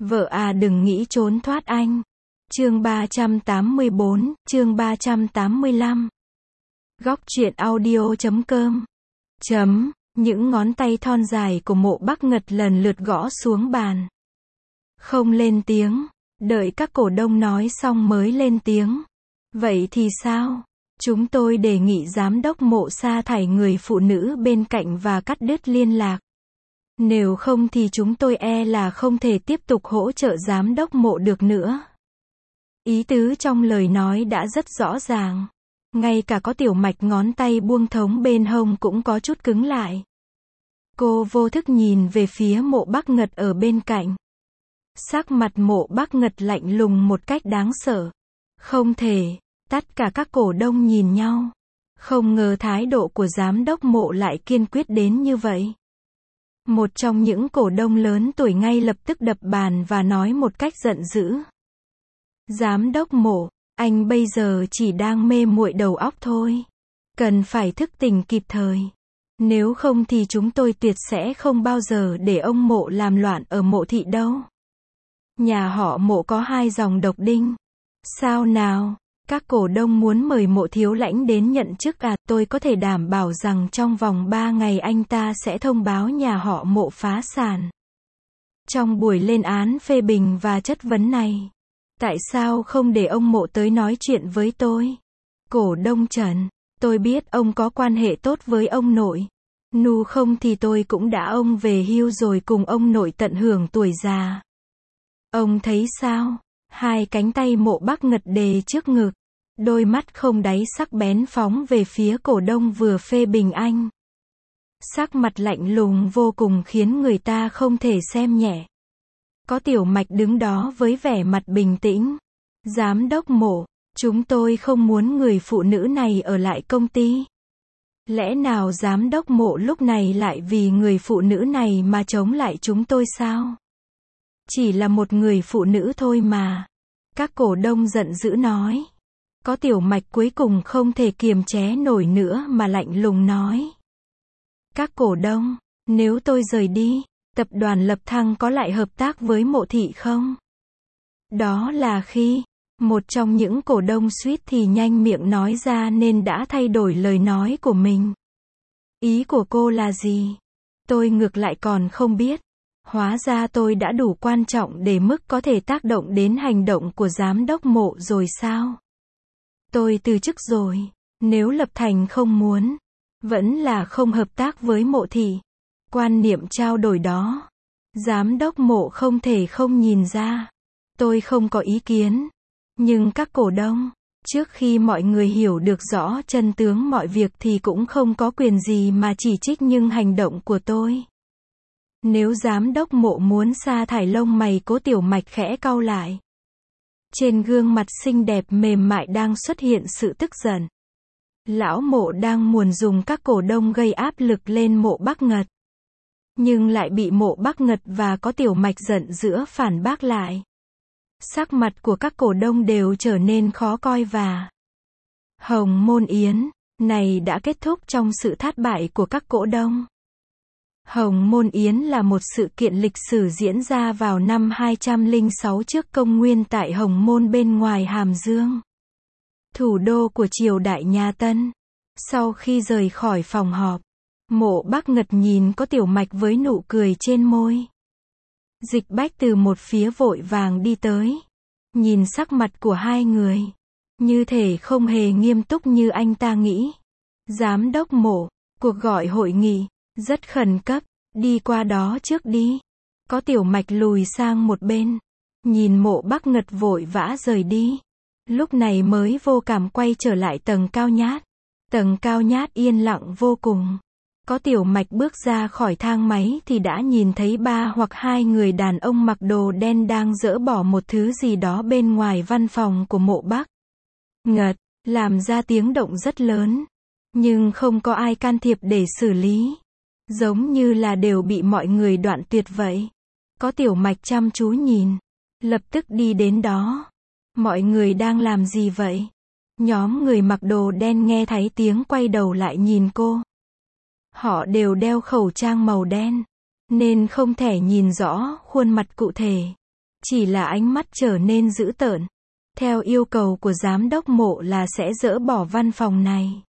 Vợ à đừng nghĩ trốn thoát anh. Chương 384, chương 385. Góc truyện audio.com. Những ngón tay thon dài của Mộ Bắc Ngật lần lượt gõ xuống bàn. Không lên tiếng, đợi các cổ đông nói xong mới lên tiếng. Vậy thì sao? Chúng tôi đề nghị giám đốc Mộ sa thải người phụ nữ bên cạnh và cắt đứt liên lạc. Nếu không thì chúng tôi e là không thể tiếp tục hỗ trợ giám đốc Mộ được nữa. Ý tứ trong lời nói đã rất rõ ràng. Ngay cả có tiểu mạch ngón tay buông thống bên hông cũng có chút cứng lại. Cô vô thức nhìn về phía Mộ Bắc Ngật ở bên cạnh. Sắc mặt Mộ Bắc Ngật lạnh lùng một cách đáng sợ. Không thể. Tất cả các cổ đông nhìn nhau. Không ngờ thái độ của giám đốc Mộ lại kiên quyết đến như vậy. Một trong những cổ đông lớn tuổi ngay lập tức đập bàn và nói một cách giận dữ. Giám đốc Mộ, anh bây giờ chỉ đang mê muội đầu óc thôi. Cần phải thức tỉnh kịp thời. Nếu không thì chúng tôi tuyệt sẽ không bao giờ để ông Mộ làm loạn ở Mộ thị đâu. Nhà họ Mộ có 2 dòng độc đinh. Sao nào? Các cổ đông muốn mời Mộ thiếu lãnh đến nhận chức à? Tôi có thể đảm bảo rằng trong vòng 3 ngày anh ta sẽ thông báo nhà họ Mộ phá sản. Trong buổi lên án phê bình và chất vấn này, tại sao không để ông Mộ tới nói chuyện với tôi? Cổ đông Trần, tôi biết ông có quan hệ tốt với ông nội. Nu không thì tôi cũng đã ông về hưu rồi cùng ông nội tận hưởng tuổi già. Ông thấy sao? 2 cánh tay Mộ Bắc Ngật đề trước ngực. Đôi mắt không đáy sắc bén phóng về phía cổ đông vừa phê bình anh. Sắc mặt lạnh lùng vô cùng khiến người ta không thể xem nhẹ. Có tiểu mạch đứng đó với vẻ mặt bình tĩnh. Giám đốc Mộ, chúng tôi không muốn người phụ nữ này ở lại công ty. Lẽ nào giám đốc Mộ lúc này lại vì người phụ nữ này mà chống lại chúng tôi sao? Chỉ là một người phụ nữ thôi mà. Các cổ đông giận dữ nói. Có tiểu mạch cuối cùng không thể kiềm chế nổi nữa mà lạnh lùng nói. Các cổ đông, nếu tôi rời đi, tập đoàn Lập Thăng có lại hợp tác với Mộ thị không? Đó là khi, một trong những cổ đông suýt thì nhanh miệng nói ra nên đã thay đổi lời nói của mình. Ý của cô là gì? Tôi ngược lại còn không biết. Hóa ra tôi đã đủ quan trọng để mức có thể tác động đến hành động của giám đốc Mộ rồi sao? Tôi từ chức rồi. Nếu Lập Thành không muốn, vẫn là không hợp tác với Mộ thị. Quan niệm trao đổi đó, giám đốc Mộ không thể không nhìn ra. Tôi không có ý kiến. Nhưng các cổ đông, trước khi mọi người hiểu được rõ chân tướng mọi việc thì cũng không có quyền gì mà chỉ trích nhưng hành động của tôi. Nếu giám đốc Mộ muốn sa thải lông mày Cố tiểu mạch khẽ cau lại. Trên gương mặt xinh đẹp mềm mại đang xuất hiện sự tức giận. Lão Mộ đang muốn dùng các cổ đông gây áp lực lên Mộ Bắc Ngật. Nhưng lại bị Mộ Bắc Ngật và Có tiểu mạch giận dữ phản bác lại. Sắc mặt của các cổ đông đều trở nên khó coi và Hồng Môn Yến này đã kết thúc trong sự thất bại của các cổ đông. Hồng Môn Yến là một sự kiện lịch sử diễn ra vào năm 206 trước công nguyên tại Hồng Môn bên ngoài Hàm Dương, thủ đô của triều đại nhà Tân. Sau khi rời khỏi phòng họp, Mộ Bắc Ngật nhìn Có tiểu mạch với nụ cười trên môi. Dịch Bách từ một phía vội vàng đi tới. Nhìn sắc mặt của hai người, như thể không hề nghiêm túc như anh ta nghĩ. Giám đốc Mộ, cuộc gọi hội nghị rất khẩn cấp, đi qua đó trước đi. Có tiểu mạch lùi sang một bên, nhìn Mộ Bắc Ngật vội vã rời đi. Lúc này mới vô cảm quay trở lại tầng cao nhát. Tầng cao nhát yên lặng vô cùng. Có tiểu mạch bước ra khỏi thang máy thì đã nhìn thấy 3 hoặc 2 người đàn ông mặc đồ đen đang dỡ bỏ một thứ gì đó bên ngoài văn phòng của Mộ Bắc Ngật, làm ra tiếng động rất lớn. Nhưng không có ai can thiệp để xử lý. Giống như là đều bị mọi người đoạn tuyệt vậy. Có tiểu mạch chăm chú nhìn, lập tức đi đến đó. Mọi người đang làm gì vậy? Nhóm người mặc đồ đen nghe thấy tiếng quay đầu lại nhìn cô. Họ đều đeo khẩu trang màu đen, nên không thể nhìn rõ khuôn mặt cụ thể. Chỉ là ánh mắt trở nên dữ tợn. Theo yêu cầu của giám đốc Mộ là sẽ dỡ bỏ văn phòng này.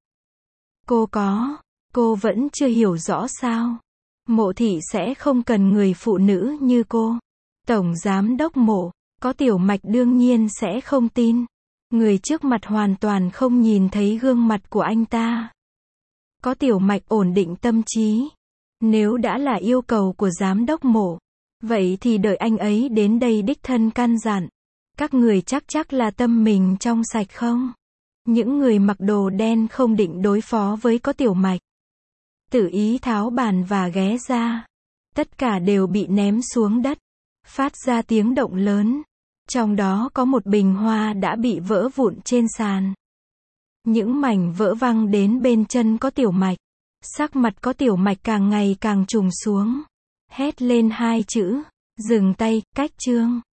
Cô vẫn chưa hiểu rõ sao? Mộ thị sẽ không cần người phụ nữ như cô. Tổng giám đốc Mộ, có Tiểu Mạch đương nhiên sẽ không tin. Người trước mặt hoàn toàn không nhìn thấy gương mặt của anh ta. Có Tiểu Mạch ổn định tâm trí. Nếu đã là yêu cầu của giám đốc Mộ, vậy thì đợi anh ấy đến đây đích thân căn dặn. Các người chắc là tâm mình trong sạch không? Những người mặc đồ đen không định đối phó với có Tiểu Mạch. Tự ý tháo bàn và ghé ra. Tất cả đều bị ném xuống đất. Phát ra tiếng động lớn. Trong đó có một bình hoa đã bị vỡ vụn trên sàn. Những mảnh vỡ văng đến bên chân có Tiểu Mạch. Sắc mặt có Tiểu Mạch càng ngày càng trùng xuống. Hét lên hai chữ. Dừng tay, cách chương.